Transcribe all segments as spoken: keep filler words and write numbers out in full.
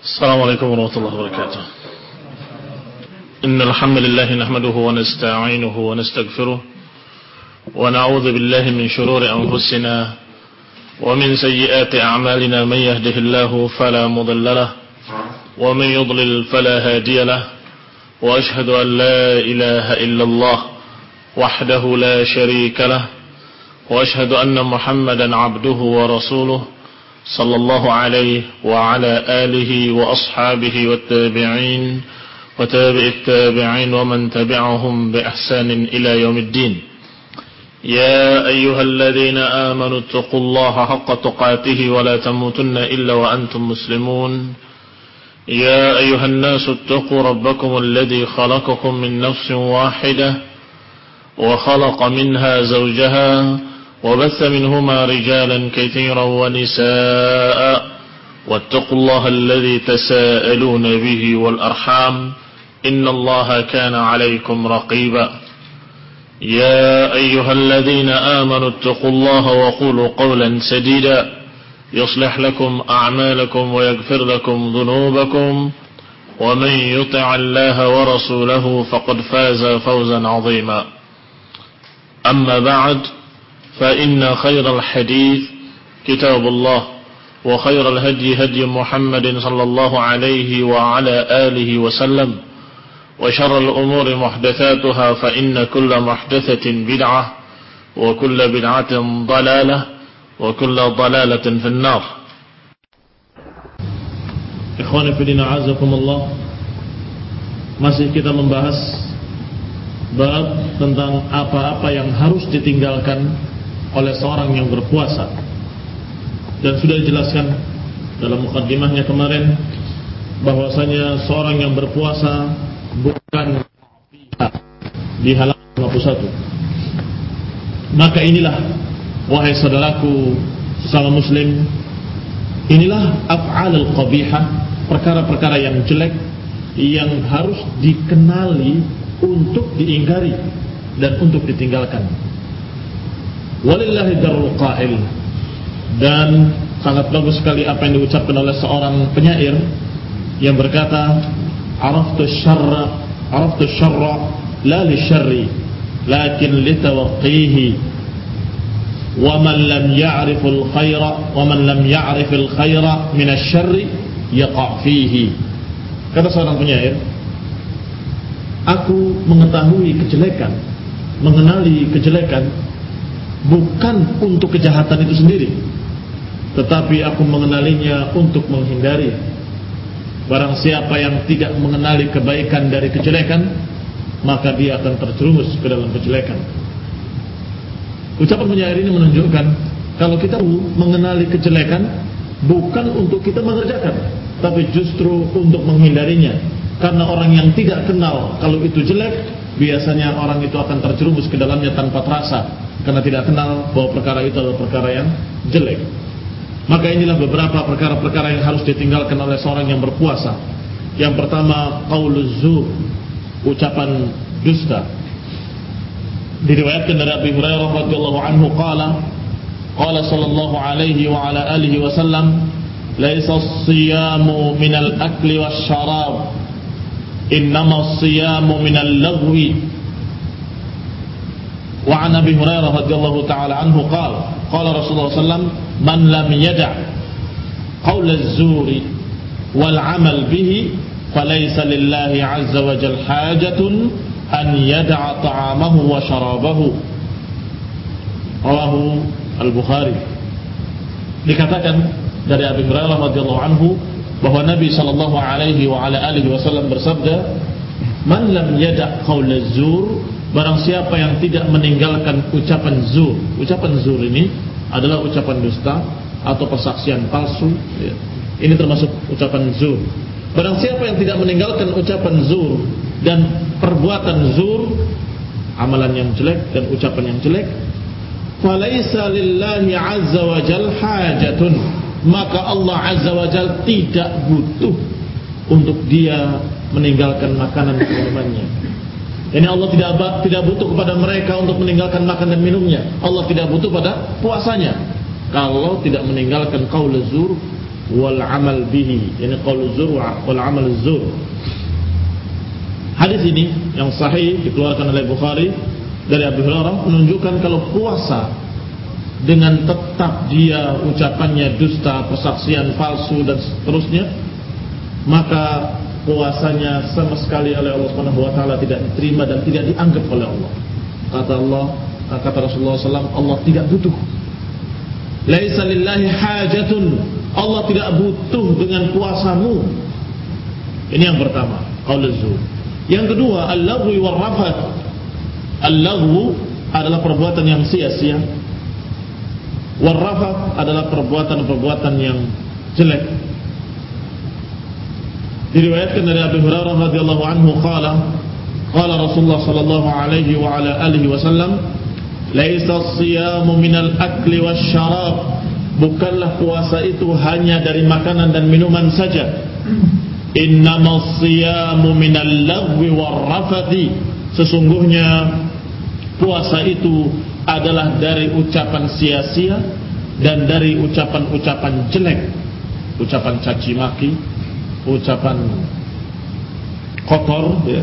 السلام عليكم ورحمة الله وبركاته. إن الحمد لله نحمده ونستعينه ونستغفره ونعوذ بالله من شرور أنفسنا ومن سيئات أعمالنا. من يهده الله فلا مضل له ومن يضلل فلا هادي له وأشهد أن لا إله إلا الله وحده لا شريك له وأشهد أن محمدا عبده ورسوله صلى الله عليه وعلى آله وأصحابه والتابعين وتابع التابعين ومن تبعهم بإحسان إلى يوم الدين. يا أيها الذين آمنوا اتقوا الله حق تقاته ولا تموتن إلا وأنتم مسلمون. يا أيها الناس اتقوا ربكم الذي خلقكم من نفس واحدة وخلق منها زوجها وبث منهما رجالا كثيرا ونساء واتقوا الله الذي تساءلون به والأرحام إن الله كان عليكم رقيبا. يا أيها الذين آمنوا اتقوا الله وقولوا قولا سديدا يصلح لكم أعمالكم ويغفر لكم ذنوبكم ومن يطع الله ورسوله فقد فاز فوزا عظيما. أما بعد فإن خير الحديث كتاب الله وخير الهدي هدي محمد صلى الله عليه وعلى آله وسلم وشر الأمور محدثاتها فإن كل محدثة بدعة وكل بدعة ضلالة وكل ضلالة في النار. Ikhwani fillah a'azakumullah, masih kita membahas bab tentang apa-apa yang harus ditinggalkan oleh seorang yang berpuasa. Dan sudah dijelaskan dalam mukaddimahnya kemarin bahwasanya seorang yang berpuasa bukan di halaman lima puluh satu. Maka inilah, wahai saudaraku sesama muslim, inilah af'alul qabihah, perkara-perkara yang jelek yang harus dikenali untuk diingkari dan untuk ditinggalkan. Walillahi darul qail. Dan sangat bagus sekali apa yang diucapkan oleh seorang penyair yang berkata, araftu syarra araftu syarra la li syarri lakin li tawqihi wa man lam ya'riful khaira wa man lam ya'rifil khaira min asy-syarri yaqa' fihi. Kata seorang penyair, aku mengetahui kejelekan, mengenali kejelekan bukan untuk kejahatan itu sendiri, tetapi aku mengenalinya untuk menghindari. Barang siapa yang tidak mengenali kebaikan dari kejelekan, maka dia akan terjerumus ke dalam kejelekan. Ucapan penyair ini menunjukkan kalau kita mengenali kejelekan bukan untuk kita mengerjakan, tapi justru untuk menghindarinya. Karena orang yang tidak kenal kalau itu jelek, biasanya orang itu akan terjerumus ke dalamnya tanpa terasa, karena tidak kenal bahwa perkara itu adalah perkara yang jelek. Maka inilah beberapa perkara-perkara yang harus ditinggalkan oleh seorang yang berpuasa. Yang pertama, qauluz zur, ucapan dusta. Diriwayatkan dari Abu Hurairah radhiyallahu anhu qala qala sallallahu alaihi wa ala alihi wasallam, laisa as-siyamu minal akli wasyarab, innama as-siyamu minal lagwi. Wa an Abi Hurairah radhiyallahu ta'ala anhu qala qala Rasulullah sallallahu alaihi wasallam, man lam yada' qaul az-zuri wal 'amal bihi falaysa lillahi 'azza wa jalla hajatun an yada'a ta'amahu wa sharabahu. Rawahu Al-Bukhari. Dikatakan dari Abi Hurairah radhiyallahu anhu bahwa Nabi sallallahu alaihi wa ala alihi wasallam bersabda, man lam yada' qaul az-zur, barang siapa yang tidak meninggalkan ucapan zur. Ucapan zur ini adalah ucapan dusta atau persaksian palsu, ya. Ini termasuk ucapan zur. Barang siapa yang tidak meninggalkan ucapan zur dan perbuatan zur, amalan yang jelek dan ucapan yang jelek, falaisa lillahi azza wa jal hajatun, maka Allah azza wa jal tidak butuh untuk dia meninggalkan makanan dan minumannya. Ini Allah tidak tidak butuh kepada mereka untuk meninggalkan makan dan minumnya. Allah tidak butuh pada puasanya. Kalau tidak meninggalkan qaul zur wal amal bihi, yani qaul zur wal amal zur. Hadis ini yang sahih dikeluarkan oleh Bukhari dari Abu Hurairah menunjukkan kalau puasa dengan tetap dia ucapannya dusta, persaksian palsu dan seterusnya, maka puasanya sama sekali oleh Allah Subhanahu wa taala tidak diterima dan tidak dianggap oleh Allah. Kata Allah, kata Rasulullah sallallahu alaihi wasallam, Allah tidak butuh. Laisa lillahi hajatun. Allah tidak butuh dengan puasamu. Ini yang pertama, qaul zur. Yang kedua, al-laghwi war rafath. Al-laghwu adalah perbuatan yang sia-sia. War rafath adalah perbuatan-perbuatan yang jelek. Diriwayatkan dari Abu Hurairah radhiyallahu anhu qala qala Rasulullah sallallahu alaihi wa ala alihi wasallam, laisa as-siyamu minal akli wasyarab. Bukanlah puasa itu hanya dari makanan dan minuman saja. Innamas siyamu minal lagwi warrafathi. Sesungguhnya puasa itu adalah dari ucapan sia-sia dan dari ucapan-ucapan jelek, ucapan caci maki, ucapan kotor, ya.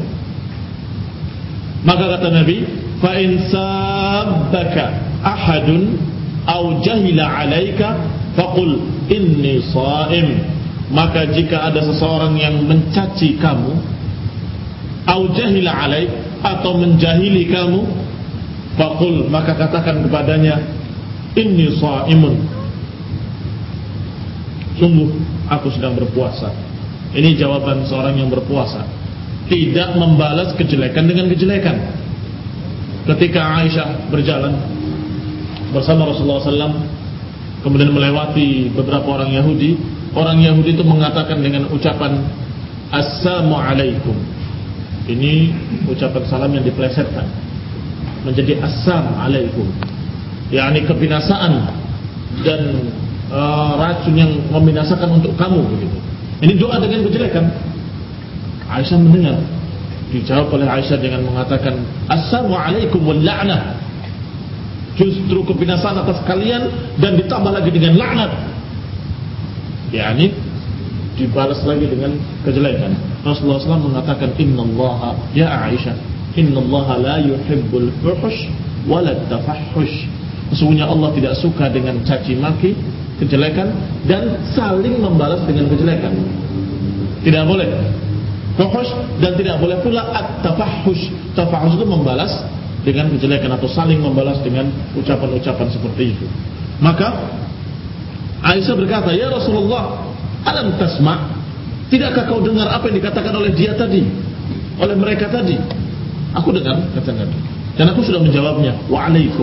Maka kata Nabi, fa in sabbaka ahadun aw jahila alaika faqul inni shaim. Maka jika ada seseorang yang mencaci kamu, aw jahila alaik, atau menjahili kamu, faqul, maka katakan kepadanya, inni shaimun, sungguh aku sedang berpuasa. Ini jawaban seorang yang berpuasa, tidak membalas kejelekan dengan kejelekan. Ketika Aisyah berjalan bersama Rasulullah sallallahu alaihi wasallam, kemudian melewati beberapa orang Yahudi. Orang Yahudi itu mengatakan dengan ucapan assalamu alaikum. Ini ucapan salam yang dipelesetkan menjadi assalamu alaikum, yakni kebinasaan dan uh, racun yang membinasakan untuk kamu, begitu. Ini doa dengan kejelekan. Aisyah mendengar, dijawab oleh Aisyah dengan mengatakan assalamu alaikum wal la'nah. Justru kebinasaan atas kalian dan ditambah lagi dengan laknat. yakni dibalas lagi dengan kejelekan. Rasulullah sallallahu alaihi wasallam mengatakan, innallaha, ya Aisyah, innallaha la yuhibbul fuhsh wala tafahhush. Sesungguhnya Allah tidak suka dengan caci maki, kejelekan, dan saling membalas dengan kejelekan. Tidak boleh fuhsh dan tidak boleh pula at-tafahhush. Tafahhush itu membalas dengan kejelekan atau saling membalas dengan ucapan-ucapan seperti itu. Maka Aisyah berkata, ya Rasulullah, alam tasma', tidakkah kau dengar apa yang dikatakan oleh dia tadi, oleh mereka tadi? Aku dengar, kata Nabi, dan aku sudah menjawabnya, wa'alaikum,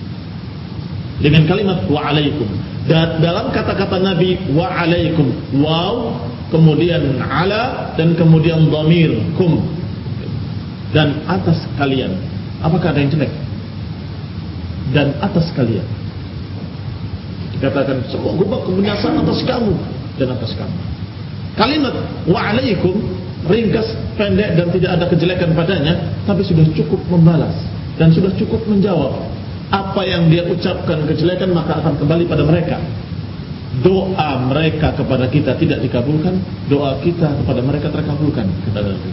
dengan kalimat wa'alaikum. Dan dalam kata-kata Nabi wa'alaikum, waw, kemudian ala, dan kemudian dhamir kum, dan atas kalian. Apakah ada yang jelek? Dan atas kalian. Dikatakan semoga kebinasaan atas kamu dan atas kamu. Kalimat wa'alaikum ringkas, pendek, dan tidak ada kejelekan padanya, tapi sudah cukup membalas dan sudah cukup menjawab. Apa yang dia ucapkan kejelekan maka akan kembali pada mereka. Doa mereka kepada kita tidak dikabulkan, doa kita kepada mereka terkabulkan, kata Nabi.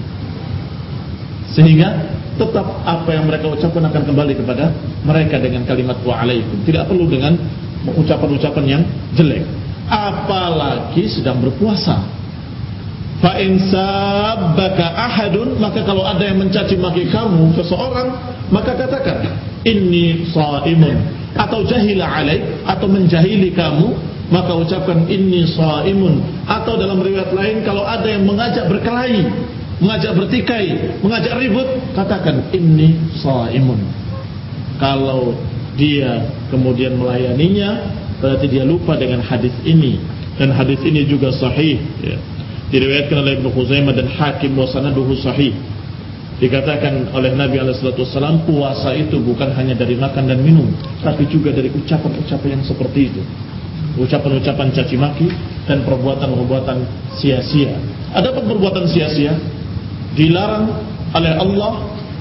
Sehingga tetap apa yang mereka ucapkan akan kembali kepada mereka dengan kalimat wa'alaikum. Tidak perlu dengan ucapan-ucapan yang jelek. Apalagi sedang berpuasa. Fa in sabbaka ahadun, maka kalau ada yang mencaci maki kamu seseorang, maka katakan inni shaimun, atau jahila alaik, atau menjahili kamu, maka ucapkan inni shaimun. Atau dalam riwayat lain, kalau ada yang mengajak berkelahi, mengajak bertikai, mengajak ribut, katakan inni shaimun. Kalau dia kemudian melayaninya, berarti dia lupa dengan hadis ini. Dan hadis ini juga sahih, ya. Diriwayatkan oleh Ibnu Khuzaimah dan Hakim wa sanaduhu sahih. Dikatakan oleh Nabi alaihi salatu wasallam, puasa itu bukan hanya dari makan dan minum, tapi juga dari ucapan-ucapan yang seperti itu. Ucapan-ucapan caci maki dan perbuatan-perbuatan sia-sia. Adapun perbuatan sia-sia dilarang oleh Allah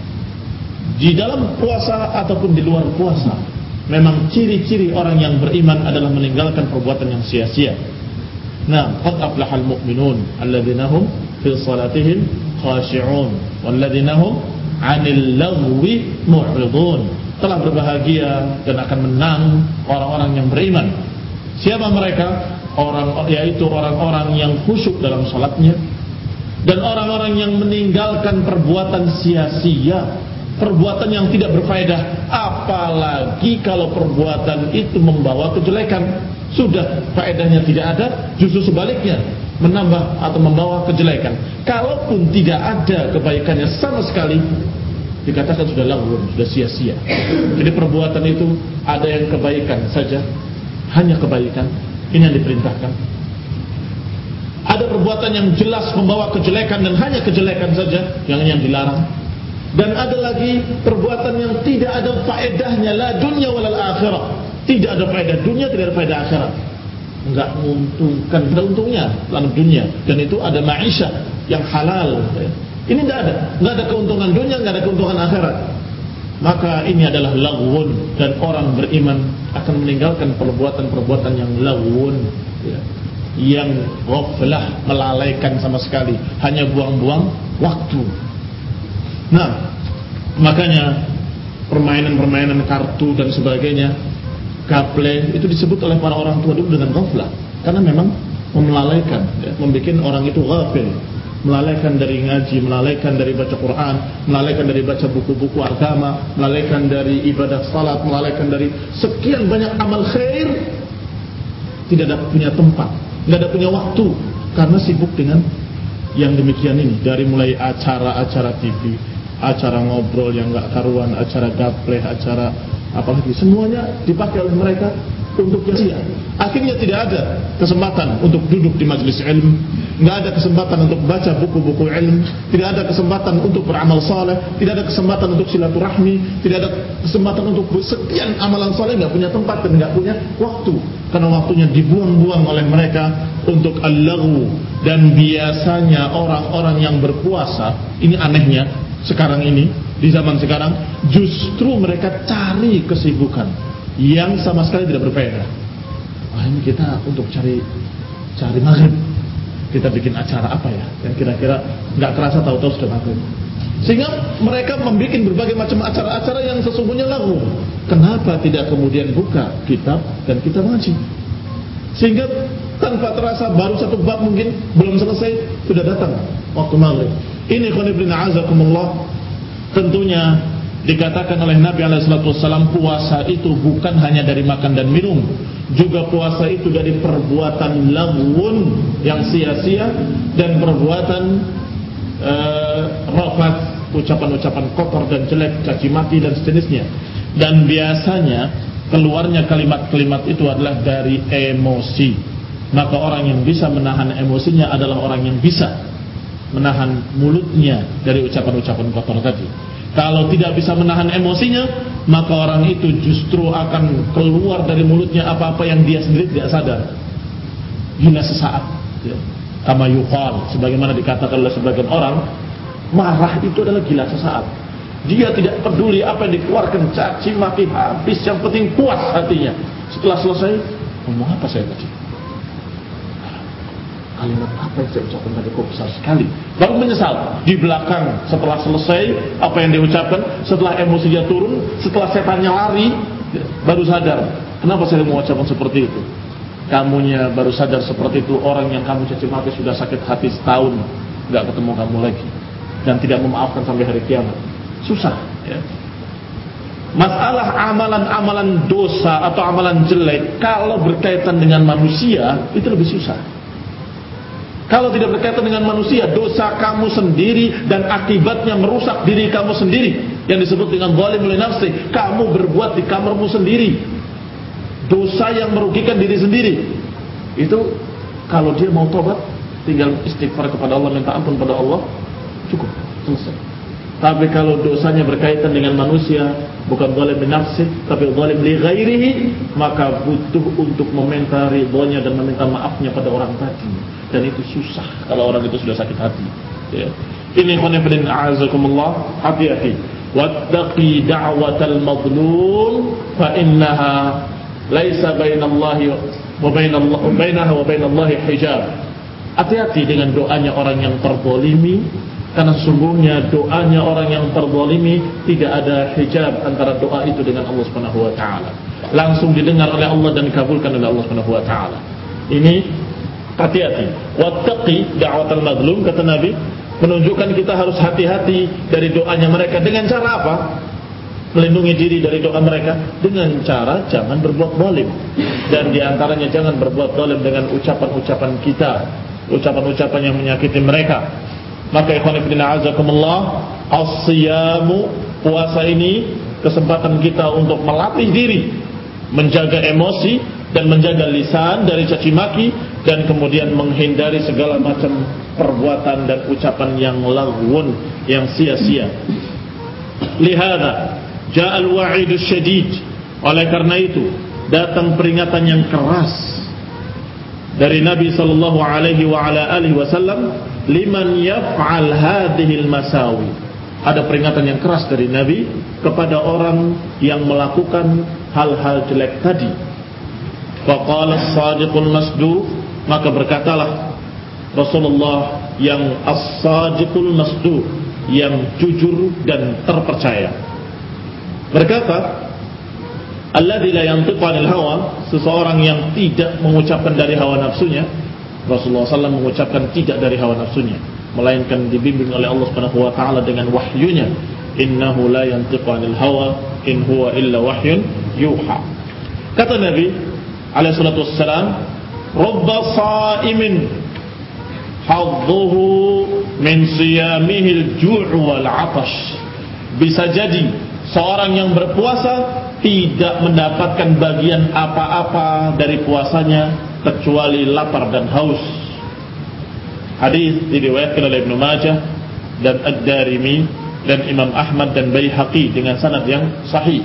di dalam puasa ataupun di luar puasa. Memang ciri-ciri orang yang beriman adalah meninggalkan perbuatan yang sia-sia. Nah, qad aflahal mu'minun alladzina hum fi salatihim khashi'un walladzina hum 'anil lagwi mu'ridun. Telah berbahagia dan akan menang orang-orang yang beriman. Siapa mereka? Orang yaitu orang-orang yang khusyuk dalam salatnya dan orang-orang yang meninggalkan perbuatan sia-sia, perbuatan yang tidak berfaedah, apalagi kalau perbuatan itu membawa kejelekan. Sudah faedahnya tidak ada, justru sebaliknya menambah atau membawa kejelekan. Kalaupun tidak ada kebaikannya sama sekali, dikatakan sudah laghun, sudah sia-sia. Jadi perbuatan itu ada yang kebaikan saja, hanya kebaikan, ini yang diperintahkan. Ada perbuatan yang jelas membawa kejelekan dan hanya kejelekan saja, yang yang dilarang. Dan ada lagi perbuatan yang tidak ada faedahnya, la dunya walal akhirah. Tidak ada faedah dunia, tidak ada faedah akhirat. Enggak menguntungkan, tidak untungnya dalam dunia. Dan itu ada ma'isyah yang halal. Ini tidak ada, tidak ada keuntungan dunia, tidak ada keuntungan akhirat. Maka ini adalah laghun, dan orang beriman akan meninggalkan perbuatan-perbuatan yang laghun, ya, yang ghaflah, melalaikan sama sekali, hanya buang-buang waktu. Nah, makanya permainan-permainan kartu dan sebagainya, gaple, itu disebut oleh para orang tua dulu dengan ghaflah, karena memang melalaikan, ya, membuat orang itu ghafil, melalaikan dari ngaji, melalaikan dari baca Quran, melalaikan dari baca buku-buku agama, melalaikan dari ibadah salat, melalaikan dari sekian banyak amal khair. Tidak ada punya tempat, tidak ada punya waktu, karena sibuk dengan yang demikian ini. Dari mulai acara-acara T V, acara ngobrol yang gak karuan, acara gapleh, acara apalagi, semuanya dipakai oleh mereka untuk sia-sia. Akhirnya tidak ada kesempatan untuk duduk di majelis ilmu, tidak ada kesempatan untuk baca buku-buku ilmu, tidak ada kesempatan untuk beramal saleh, tidak ada kesempatan untuk silaturahmi, tidak ada kesempatan untuk sekian amalan saleh, tidak punya tempat dan tidak punya waktu, karena waktunya dibuang-buang oleh mereka untuk al-laghu. Dan biasanya orang-orang yang berpuasa, ini anehnya sekarang ini, di zaman sekarang, justru mereka cari kesibukan yang sama sekali tidak berfaedah. Wah, ini kita untuk cari cari maghrib, kita bikin acara apa ya, yang kira-kira nggak kerasa tahu-tahu sudah maghrib. Sehingga mereka membuat berbagai macam acara-acara yang sesungguhnya lagu. Kenapa tidak kemudian buka kitab dan kita ngaji? Sehingga tanpa terasa baru satu bab mungkin belum selesai sudah datang waktu maghrib. Ini khonibrin a'azakumullah. Tentunya dikatakan oleh Nabi alaihi salatu wasallam, puasa itu bukan hanya dari makan dan minum, juga puasa itu dari perbuatan laghun yang sia-sia dan perbuatan uh, rafat, ucapan-ucapan kotor dan jelek, caci maki dan sejenisnya. Dan biasanya keluarnya kalimat-kalimat itu adalah dari emosi. Maka orang yang bisa menahan emosinya adalah orang yang bisa menahan mulutnya dari ucapan-ucapan kotor tadi. Kalau tidak bisa menahan emosinya, maka orang itu justru akan keluar dari mulutnya apa-apa yang dia sendiri tidak sadar. Gila sesaat, ya. Kama yuqal, sebagaimana dikatakan oleh sebagian orang, marah itu adalah gila sesaat. Dia tidak peduli apa yang dikeluarkan, caci maki habis, yang penting puas hatinya. Setelah selesai, ngomong apa saya tadi? Kalimat apa yang saya ucapkan tadi kok besar sekali. Baru menyesal di belakang setelah selesai apa yang diucapkan, setelah emosinya turun, setelah setannya lari, baru sadar kenapa saya mau ucapkan seperti itu. Kamunya baru sadar seperti itu, orang yang kamu caci maki sudah sakit hati setahun nggak ketemu kamu lagi dan tidak memaafkan sampai hari kiamat. Susah, ya. Masalah amalan-amalan dosa atau amalan jelek kalau berkaitan dengan manusia itu lebih susah. Kalau tidak berkaitan dengan manusia, dosa kamu sendiri dan akibatnya merusak diri kamu sendiri, yang disebut dengan zalim li nafsi. Kamu berbuat di kamarmu sendiri, dosa yang merugikan diri sendiri. Itu kalau dia mau tobat, tinggal istighfar kepada Allah, minta ampun pada Allah, cukup, selesai. Tapi kalau dosanya berkaitan dengan manusia, bukan zalim li nafsi, tapi zalim li ghairihi, maka butuh untuk meminta ridhonya dan meminta maafnya pada orang tadi. Dan itu susah kalau orang itu sudah sakit hati, ya. Ini khonifidin a'azakumullah, hati-hati. Wattaqi da'watal mazlum fa innaha laisa bainallahi wa bainaha wa bainallahi hijab. Hati-hati dengan doanya orang yang terzalimi, karena sesungguhnya doanya orang yang terzalimi tidak ada hijab antara doa itu dengan Allah Subhanahu wa taala. Langsung didengar oleh Allah dan dikabulkan oleh Allah Subhanahu wa taala. Ini hati-hati. Wattaqi da'watal mazlum, kata Nabi, menunjukkan kita harus hati-hati dari doanya mereka. Dengan cara apa? Melindungi diri dari doa mereka dengan cara jangan berbuat zalim. Dan diantaranya jangan berbuat zalim dengan ucapan-ucapan kita, ucapan-ucapan yang menyakiti mereka. Maka ikhwan fillah azakumullah, as-siyamu, puasa ini kesempatan kita untuk melatih diri, menjaga emosi dan menjaga lisan dari caci maki, dan kemudian menghindari segala macam perbuatan dan ucapan yang laghun, yang sia-sia. Lihada ja'al wa'idus syadid, oleh karena itu datang peringatan yang keras dari Nabi sallallahu alaihi wa ala alihi wasallam, liman yaf'al hadhil masawi. Ada peringatan yang keras dari Nabi kepada orang yang melakukan hal-hal jelek tadi. Faqala as-sadiqul masduq, maka berkatalah Rasulullah yang as-sadiqul masduq, yang jujur dan terpercaya, berkata, alladzi la yantiqu 'anil hawa, seseorang yang tidak mengucapkan dari hawa nafsunya. Rasulullah sallallahu alaihi wasallam mengucapkan tidak dari hawa nafsunya, melainkan dibimbing oleh Allah Subhanahu wa taala dengan wahyunya. Innahu la yantiqu 'anil hawa in huwa illa wahyun yuha. Kata Nabi alaihi salatu wassalam, rubba sha'imin hadduhu min siyamihi al-ju' wal 'atash. Bisa jadi seorang yang berpuasa tidak mendapatkan bagian apa-apa dari puasanya kecuali lapar dan haus. Hadis diriwayatkan oleh Ibnu Majah dan Ad-Darimi dan Imam Ahmad dan Baihaqi dengan sanad yang sahih.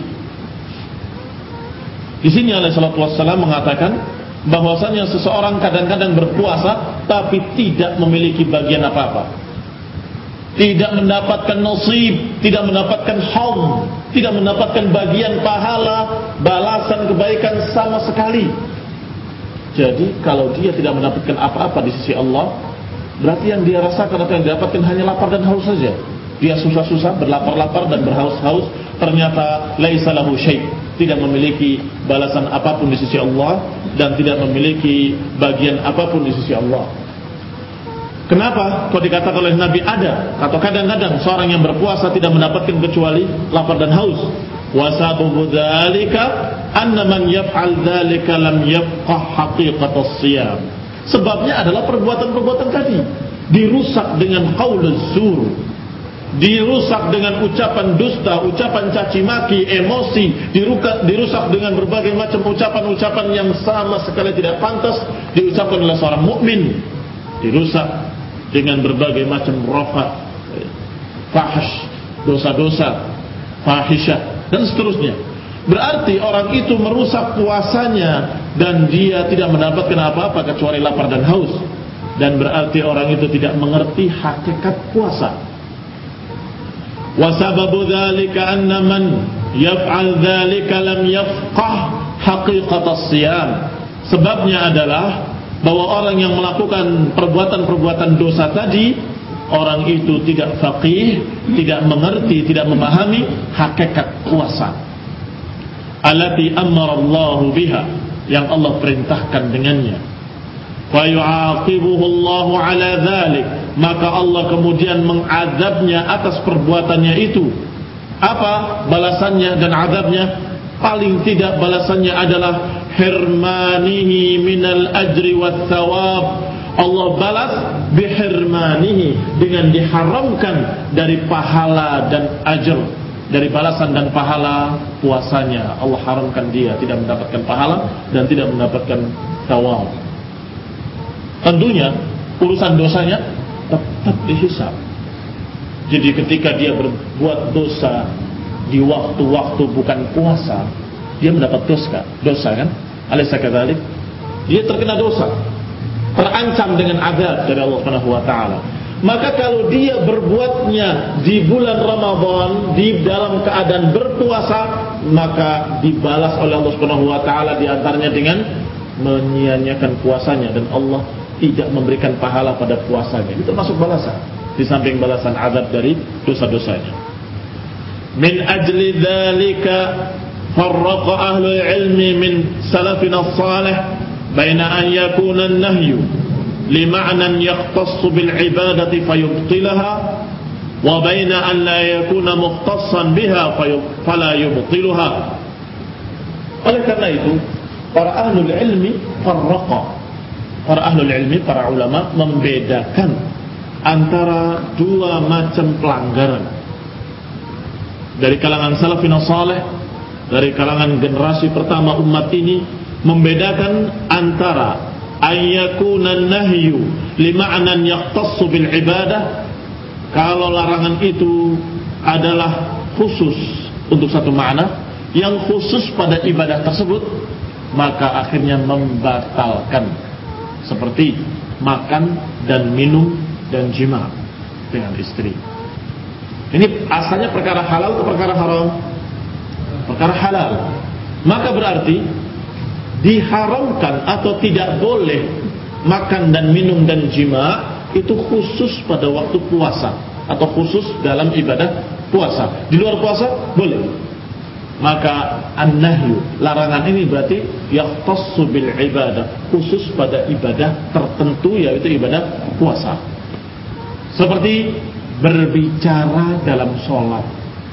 Di sini alaihi salatu wassalam mengatakan bahwasanya seseorang kadang-kadang berpuasa tapi tidak memiliki bagian apa-apa, tidak mendapatkan nasib, tidak mendapatkan haum, tidak mendapatkan bagian pahala, balasan kebaikan sama sekali. Jadi kalau dia tidak mendapatkan apa-apa di sisi Allah, berarti yang dia rasakan atau yang didapatkan hanya lapar dan haus saja. Dia susah-susah, berlapar-lapar dan berhaus-haus, ternyata laisa lahu syai', tidak memiliki balasan apapun di sisi Allah dan tidak memiliki bagian apapun di sisi Allah. Kenapa? Kau dikatakan oleh Nabi ada, atau kadang-kadang seorang yang berpuasa tidak mendapatkan kecuali lapar dan haus. Wa sababu dzalika anna man yaf'al dzalika lam yafqah haqiqatas siyam. Sebabnya adalah perbuatan-perbuatan tadi dirusak dengan qauluz zur, dirusak dengan ucapan dusta, ucapan caci maki, emosi, dirusak, dirusak dengan berbagai macam ucapan-ucapan yang sama sekali tidak pantas diucapkan oleh seorang mukmin, dirusak dengan berbagai macam rafat, fahsh, dosa-dosa, fahisyah dan seterusnya. Berarti orang itu merusak puasanya dan dia tidak mendapatkan apa-apa kecuali lapar dan haus. Dan berarti orang itu tidak mengerti hakikat puasa. Wa sababu dzalika anna man yaf'al dzalika lam yafqah haqiqatas siyam. Sebabnya adalah bahwa orang yang melakukan perbuatan-perbuatan dosa tadi, orang itu tidak faqih, tidak mengerti, tidak memahami hakikat puasa. Allati amara Allahu biha, yang Allah perintahkan dengannya. Fa yu'aqibuhu Allahu 'ala dzalik, maka Allah kemudian mengazabnya atas perbuatannya itu. Apa balasannya dan azabnya? Paling tidak balasannya adalah hirmanihi minal ajri wat thawab. Allah balas bihirmanihi, dengan diharamkan dari pahala dan ajr, dari balasan dan pahala puasanya. Allah haramkan dia tidak mendapatkan pahala dan tidak mendapatkan thawab. Tentunya urusan dosanya tetap dihisab. Jadi ketika dia berbuat dosa di waktu-waktu bukan puasa, dia mendapat dosa, dosa kan? Alaysa kadzalik? Dia terkena dosa, terancam dengan azab dari Allah Subhanahu wa taala. Maka kalau dia berbuatnya di bulan Ramadan di dalam keadaan berpuasa, maka dibalas oleh Allah Subhanahu wa taala di antaranya dengan menyia-nyiakan puasanya dan Allah tidak memberikan pahala pada puasanya. Itu termasuk balasan, di samping balasan azab dari dosa-dosanya. Min ajli dzalika farraqa ahlul ilmi min salafina as-salih baina an yakuna an-nahyu lima'nan yahtassu bil ibadati fayubtilaha wa baina an la yakuna mukhtassan biha fala yubtiluha. Oleh karena itu, para ahlul ilmi farraqa, para ahlul ilmi, para ulama membedakan antara dua macam pelanggaran dari kalangan salafin saleh, dari kalangan generasi pertama umat ini, membedakan antara ayyakuna nahyu lima'nan yaqtassu bil ibadah, kalau larangan itu adalah khusus untuk satu makna yang khusus pada ibadah tersebut, maka akhirnya membatalkan, seperti makan dan minum dan jima dengan istri. Ini asalnya perkara halal atau perkara haram? Perkara halal. Maka berarti diharamkan atau tidak boleh makan dan minum dan jima itu khusus pada waktu puasa atau khusus dalam ibadah puasa. Di luar puasa boleh. Maka an-nahyu, larangan ini berarti yahtassu bil ibadah, khusus pada ibadah tertentu, yaitu ibadah puasa. Seperti berbicara dalam sholat.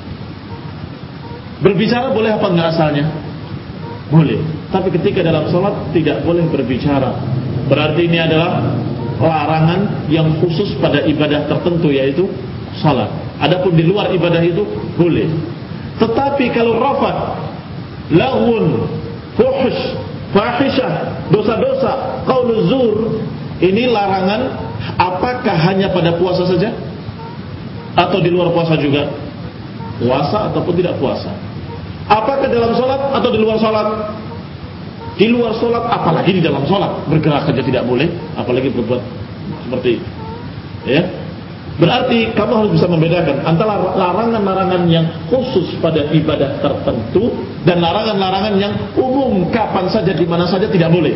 Berbicara boleh apa enggak asalnya? Boleh. Tapi ketika dalam sholat tidak boleh berbicara. Berarti ini adalah larangan yang khusus pada ibadah tertentu, yaitu sholat. Adapun di luar ibadah itu boleh. Tetapi kalau rafat, laghun, fuhsh, fahisyah, dosa-dosa, qauluz zur, ini larangan apakah hanya pada puasa saja atau di luar puasa juga? Puasa ataupun tidak puasa? Apakah dalam sholat atau di luar sholat? Di luar sholat, apalagi di dalam sholat. Bergerak saja tidak boleh, apalagi berbuat seperti itu, ya. Berarti kamu harus bisa membedakan antara larangan-larangan yang khusus pada ibadah tertentu dan larangan-larangan yang umum, kapan saja, di mana saja tidak boleh.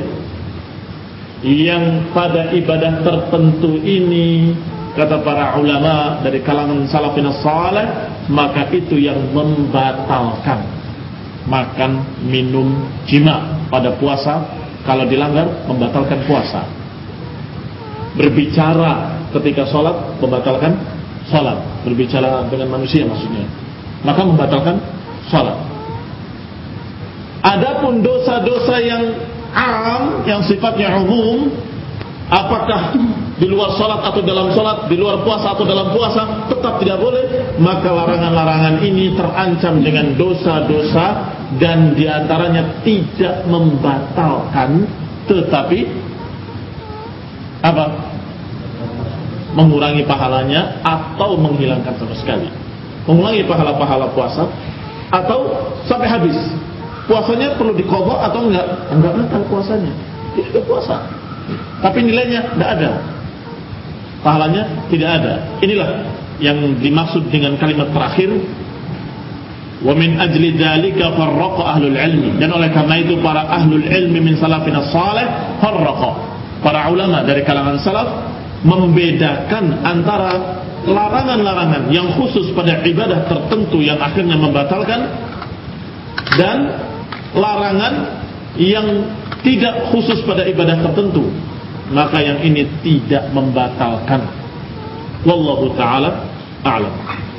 Yang pada ibadah tertentu ini, kata para ulama dari kalangan salafin salih, maka itu yang membatalkan makan, minum, jima pada puasa. Kalau dilanggar, membatalkan puasa. Berbicara ketika sholat, membatalkan sholat. Berbicara dengan manusia maksudnya, maka membatalkan sholat. Adapun dosa-dosa yang am, yang sifatnya umum, apakah di luar sholat atau dalam sholat, di luar puasa atau dalam puasa, tetap tidak boleh. Maka larangan-larangan ini terancam dengan dosa-dosa, dan diantaranya tidak membatalkan, tetapi apa? Mengurangi pahalanya atau menghilangkan sama sekali. Mengurangi pahala-pahala puasa atau sampai habis. Puasanya perlu diqadha atau enggak? Enggak batal puasanya. Tidak puasa. Tapi nilainya tidak ada. Pahalanya tidak ada. Inilah yang dimaksud dengan kalimat terakhir, wa min ajli dzalika farraqa ahlul ilmi. Dan oleh karena itu para ahlul ilmi min salafina salih farraqa, para ulama dari kalangan salaf membedakan antara larangan-larangan yang khusus pada ibadah tertentu yang akhirnya membatalkan, dan larangan yang tidak khusus pada ibadah tertentu, maka yang ini tidak membatalkan. Wallahu ta'ala a'lam.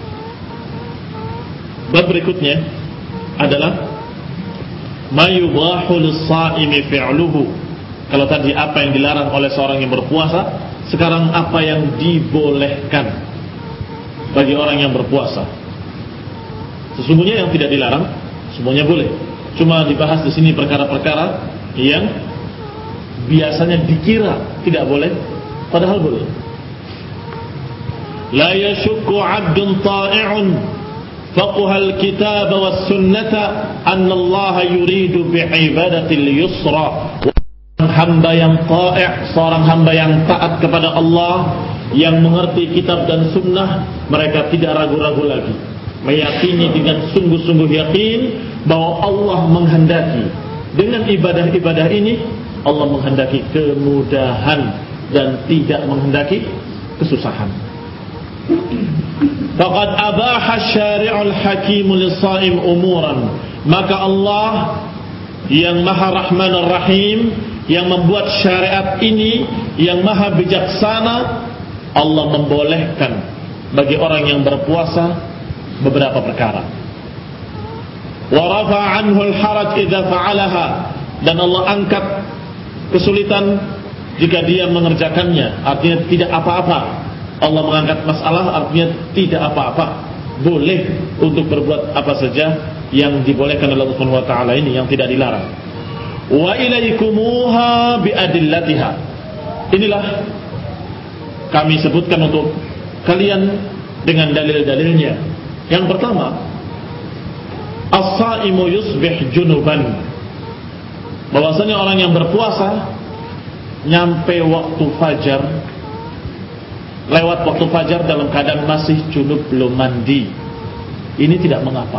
Bab berikutnya adalah ma yubahu lis-sha'imi fi'luhu. Kalau tadi apa yang dilarang oleh seorang yang berpuasa, sekarang apa yang dibolehkan bagi orang yang berpuasa. Sesungguhnya yang tidak dilarang semuanya boleh. Cuma dibahas di sini perkara-perkara yang biasanya dikira tidak boleh, padahal boleh. La yashukku 'abdun ta'i'un faqaha al-kitab was-sunnata anna Allah yuridu bi'ibadatil yusra. Hamba yang ta'i', seorang hamba yang taat kepada Allah, yang mengerti kitab dan sunnah, mereka tidak ragu-ragu lagi, meyakini dengan sungguh-sungguh yakin bahwa Allah menghendaki dengan ibadah-ibadah ini Allah menghendaki kemudahan dan tidak menghendaki kesusahan. Faqad abaha syari'ul hakim lis-shaim umuran, maka Allah yang Maha Rahman Ar-Rahim yang membuat syariat ini, yang Maha Bijaksana, Allah membolehkan bagi orang yang berpuasa beberapa perkara. Wa rafa'a 'anhu al-haraj idza fa'alaha, dan Allah angkat kesulitan jika dia mengerjakannya, artinya tidak apa-apa. Allah mengangkat masalah, artinya tidak apa-apa, boleh untuk berbuat apa saja yang dibolehkan oleh Allah Subhanahu wa taala ini, yang tidak dilarang. Wa ilaikumuha biadillatiha, inilah kami sebutkan untuk kalian dengan dalil-dalilnya. Yang pertama, as-saimu yusbih junuban, bahwasanya orang yang berpuasa nyampe waktu fajar, lewat waktu fajar dalam keadaan masih junub, belum mandi, ini tidak mengapa.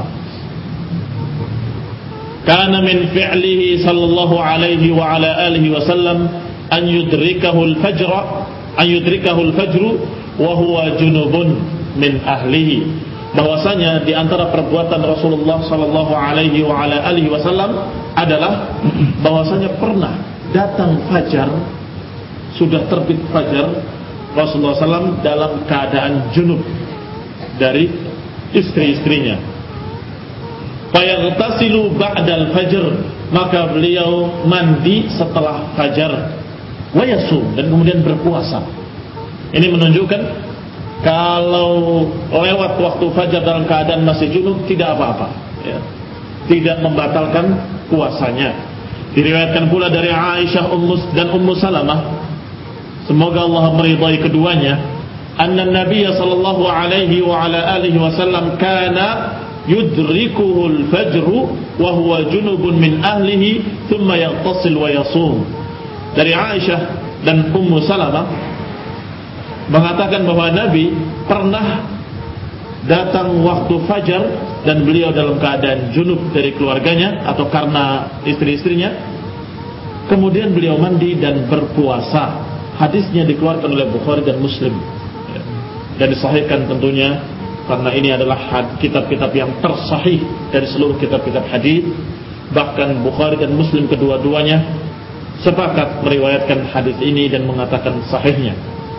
Kana min fi'lihi sallallahu alaihi wa ala alihi wasallam an yudrikahu al-fajr an yudrikahu al-fajr wa huwa junubun min ahlihi, bahwasanya di antara perbuatan Rasulullah sallallahu alaihi wa ala alihi wasallam adalah bahwasanya pernah datang fajar, sudah terbit fajar, Rasulullah sallallahu alaihi wasallam dalam keadaan junub dari istri-istrinya. Fayaghtasilu ba'dal fajr, maka beliau mandi setelah fajar. Wa yasum, dan kemudian berpuasa. Ini menunjukkan kalau lewat waktu fajar dalam keadaan masih junub tidak apa-apa, ya. Tidak membatalkan puasanya. Diriwayatkan pula dari Aisyah dan Ummu Salamah, semoga Allah meridai keduanya, anna Nabiy sallallahu alaihi wa ala alihi wasallam kana yudrikuhu al-fajr wa huwa junubun min ahlihi thumma yaghtasil wa yasum. Dari Aisyah dan Ummu Salamah mengatakan bahwa Nabi pernah datang waktu fajar dan beliau dalam keadaan junub dari keluarganya atau karena istri-istrinya, kemudian beliau mandi dan berpuasa. Hadisnya dikeluarkan oleh Bukhari dan Muslim, dan disahihkan tentunya, karena ini adalah kitab-kitab yang tersahih dari seluruh kitab-kitab hadis. Bahkan Bukhari dan Muslim kedua-duanya sepakat meriwayatkan hadis ini dan mengatakan sahihnya.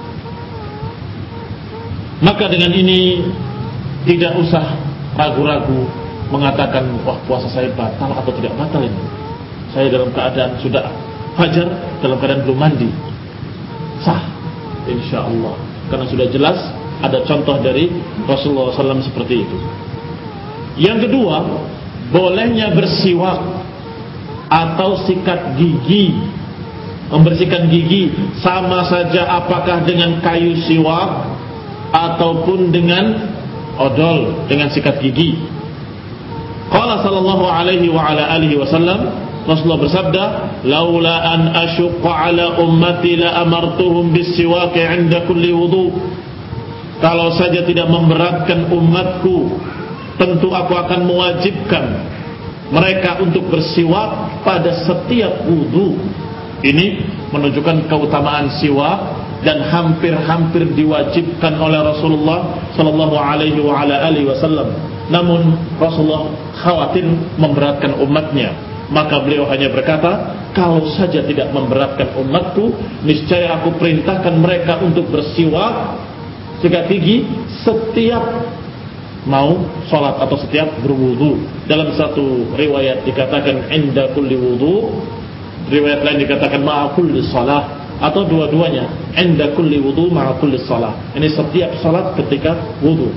Maka dengan ini tidak usah ragu-ragu mengatakan, wah puasa saya batal atau tidak batal ini. Saya dalam keadaan sudah fajar, dalam keadaan belum mandi, sah insyaallah, karena sudah jelas ada contoh dari Rasulullah sallallahu alaihi wasallam seperti itu. Yang kedua, bolehnya bersiwak atau sikat gigi. Membersihkan gigi sama saja apakah dengan kayu siwak ataupun dengan odol, dengan sikat gigi. Qala sallallahu alaihi wa ala alihi wasallam, Rasulullah bersabda, laula an asyqa ala ummati la amartuhum bis-siwak 'inda kulli wudu. Kalau saja tidak memberatkan umatku, tentu aku akan mewajibkan mereka untuk bersiwak pada setiap wudu. Ini menunjukkan keutamaan siwak dan hampir-hampir diwajibkan oleh Rasulullah sallallahu alaihi wa ala alihi wasallam. Namun Rasulullah khawatir memberatkan umatnya, maka beliau hanya berkata, kalau saja tidak memberatkan umatku, niscaya aku perintahkan mereka untuk bersiwak, sikat gigi setiap mau sholat atau setiap berwudu. Dalam satu riwayat dikatakan inda kulli wudu, riwayat lain dikatakan ma'a kulli shalah, atau dua-duanya inda kulli wudu ma'a kulli shalah. Ini setiap sholat ketika wudu.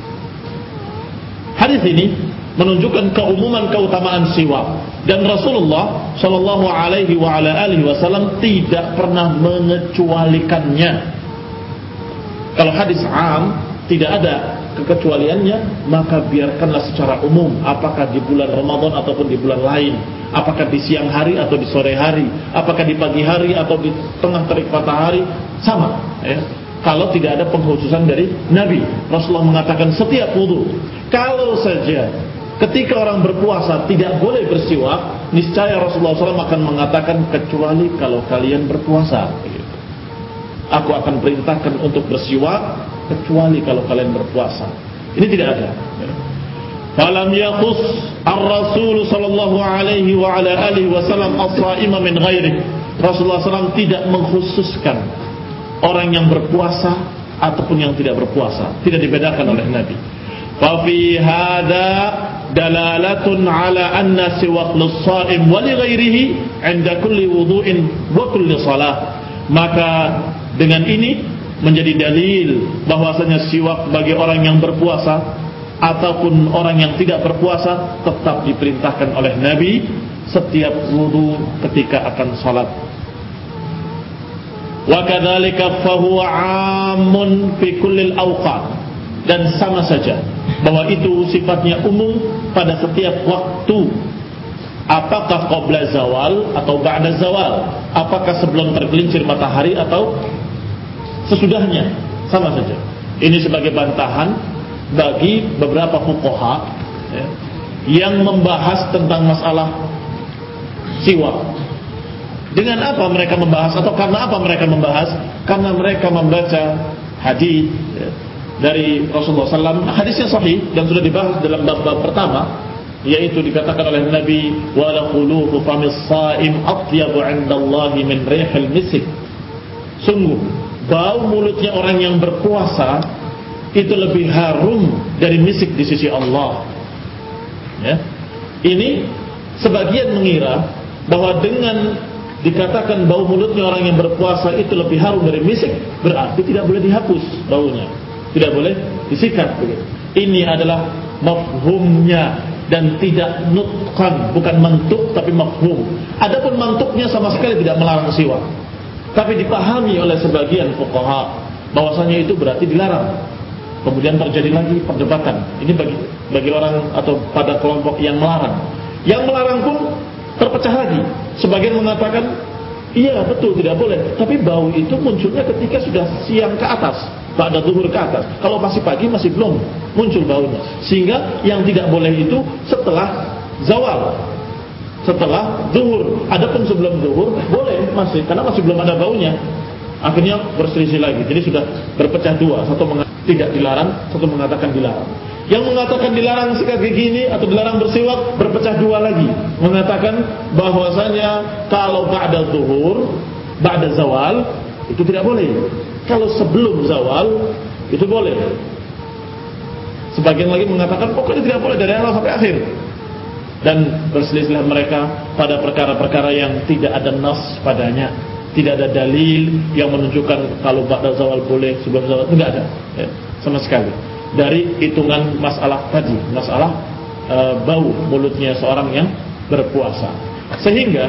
Hadis ini menunjukkan keumuman keutamaan siwak, dan Rasulullah sallallahu alaihi wa ala alihi wasallam tidak pernah mengecualikannya. Kalau hadis am tidak ada kekecualiannya, maka biarkanlah secara umum, apakah di bulan Ramadan ataupun di bulan lain, apakah di siang hari atau di sore hari, apakah di pagi hari atau di tengah terik matahari, sama, ya. Kalau tidak ada pengkhususan dari Nabi, Rasulullah mengatakan setiap wudu. Kalau saja ketika orang berpuasa tidak boleh bersiwak, niscaya Rasulullah shallallahu alaihi wasallam akan mengatakan kecuali kalau kalian berpuasa. Aku akan perintahkan untuk bersiwak kecuali kalau kalian berpuasa. Ini tidak ada. Falam yakhus ar-Rasul sallallahu alaihi wa ala alihi wasallam as-sha'ima min ghairihi. Rasulullah shallallahu alaihi wasallam tidak mengkhususkan orang yang berpuasa ataupun yang tidak berpuasa, tidak dibedakan oleh Nabi. Fa fi hadza dalalatun ala anna siwak lis-sha'im wa li ghairihi 'inda kulli wudu'in wa kulli shalah. Maka dengan ini menjadi dalil bahwasanya siwak bagi orang yang berpuasa ataupun orang yang tidak berpuasa tetap diperintahkan oleh Nabi setiap wudu ketika akan salat. Wa kadzalika fa huwa 'ammun fi kullil awqat, dan sama saja bahwa itu sifatnya umum pada setiap waktu. Apakah qabla zawal atau ba'da zawal, apakah sebelum tergelincir matahari atau sesudahnya, sama saja. Ini sebagai bantahan bagi beberapa fuqaha ya, yang membahas tentang masalah siwak. Dengan apa mereka membahas atau karena apa mereka membahas? Karena mereka membaca hadis ya, dari Rasulullah shallallahu alaihi wasallam, hadis yang sahih dan sudah dibahas dalam bab-bab pertama, yaitu dikatakan oleh Nabi, wala khulufu famis sha'im atyabu 'indallahi min rihil misk. Sungguh bau mulutnya orang yang berpuasa itu lebih harum dari misik di sisi Allah. Ya. Ini sebagian mengira bahwa dengan dikatakan bau mulutnya orang yang berpuasa itu lebih harum dari misik, berarti tidak boleh dihapus baunya, tidak boleh disikat. Ini adalah mafhumnya dan tidak nutqan, bukan mantuk tapi mafhum. Adapun mantuknya sama sekali tidak melarang siwak, tapi dipahami oleh sebagian fuqaha bahwasanya itu berarti dilarang. Kemudian terjadi lagi perdebatan. Ini bagi bagi orang atau pada kelompok yang melarang. Yang melarang pun terpecah lagi. Sebagian mengatakan iya betul tidak boleh, tapi bau itu munculnya ketika sudah siang ke atas, ba'da zuhur ke atas. Kalau masih pagi masih belum muncul baunya. Sehingga yang tidak boleh itu setelah zawal, setelah zuhur. Adapun sebelum zuhur boleh masih, karena masih belum ada baunya. Akhirnya berselisih lagi. Jadi sudah berpecah dua. Satu mengatakan tidak dilarang, satu mengatakan dilarang. Yang mengatakan dilarang sikat gigi ini atau dilarang bersiwak berpecah dua lagi, mengatakan bahwasanya kalau ba'da zuhur, ba'da zawal itu tidak boleh. Kalau sebelum zawal itu boleh. Sebagian lagi mengatakan pokoknya tidak boleh dari awal sampai akhir. Dan berselisih mereka pada perkara-perkara yang tidak ada nas padanya. Tidak ada dalil yang menunjukkan kalau ba'da zawal boleh, sebelum zawal tidak ada ya, sama sekali. Dari hitungan masalah tadi, masalah e, bau mulutnya seorang yang berpuasa. Sehingga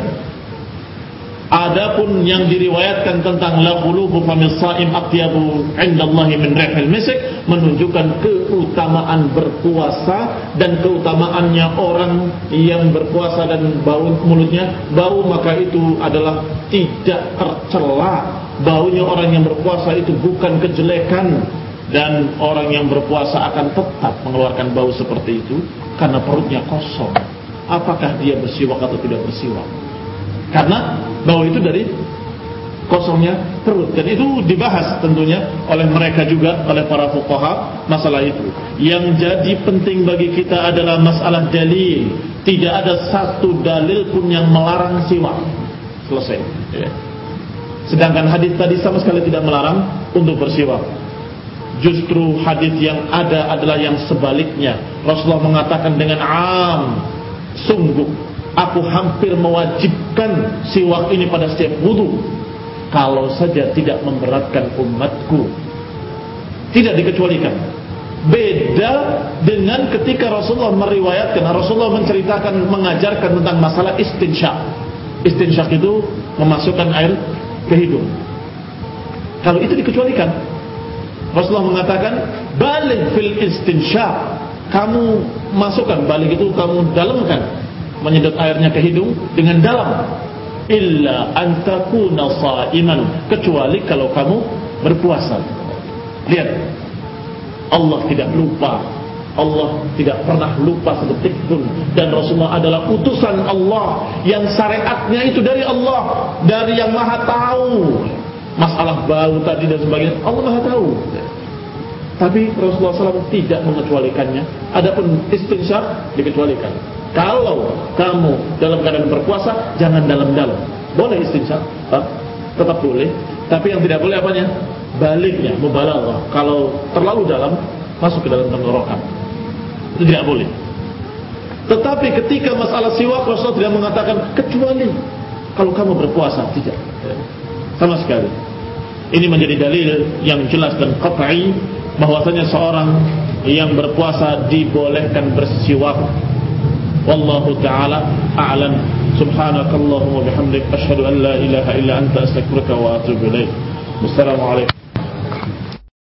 adapun yang diriwayatkan tentang la khulufu famis sha'im atyabu 'indallahi min rihil misk menunjukkan keutamaan berpuasa dan keutamaannya orang yang berpuasa dan bau mulutnya bau, maka itu adalah tidak tercela. Baunya orang yang berpuasa itu bukan kejelekan, dan orang yang berpuasa akan tetap mengeluarkan bau seperti itu karena perutnya kosong. Apakah dia bersiwak atau tidak bersiwak? Karena bau itu dari kosongnya perut, dan itu dibahas tentunya oleh mereka juga, oleh para fuqaha masalah itu. Yang jadi penting bagi kita adalah masalah dalil. Tidak ada satu dalil pun yang melarang siwak. Selesai ya. Sedangkan hadis tadi sama sekali tidak melarang untuk bersiwak. Justru hadis yang ada adalah yang sebaliknya. Rasulullah mengatakan dengan am, sungguh aku hampir mewajibkan siwak ini pada setiap wudu, kalau saja tidak memberatkan umatku. Tidak dikecualikan. Beda dengan ketika Rasulullah meriwayatkan, Rasulullah menceritakan, mengajarkan tentang masalah istinsyak. Istinsyak itu memasukkan air ke hidung. Kalau itu dikecualikan, Rasulullah mengatakan balik fil istinsyak, kamu masukkan, balik itu kamu dalamkan, menyedot airnya ke hidung dengan dalam. Illa antakuna sha'iman, kecuali kalau kamu berpuasa. Lihat, Allah tidak lupa Allah tidak pernah lupa sedetik pun, dan Rasulullah adalah utusan Allah yang syariatnya itu dari Allah, dari yang Maha Tahu. Masalah bau tadi dan sebagainya, Allah Maha Tahu. Tapi Rasulullah shallallahu alaihi wasallam tidak mengecualikannya. Adapun istinsyaq dikecualikan. Kalau kamu dalam keadaan berpuasa, jangan dalam-dalam. Boleh istinsyaq, tetap boleh. Tapi yang tidak boleh apanya? Baliknya, mubalaghah. Kalau terlalu dalam, masuk ke dalam tenggorokan. Itu tidak boleh. Tetapi ketika masalah siwak, Rasulullah tidak mengatakan kecuali kalau kamu berpuasa, tidak, sama sekali. Ini menjadi dalil yang jelas dan qat'i bahwasanya seorang yang berpuasa dibolehkan bersiwak. Wallahu ta'ala a'lam. Subhanakallahumma bihamdik, asyhadu an la ilaha illa anta, astaghfiruka wa atubu ilaik. Wassalamualaikum.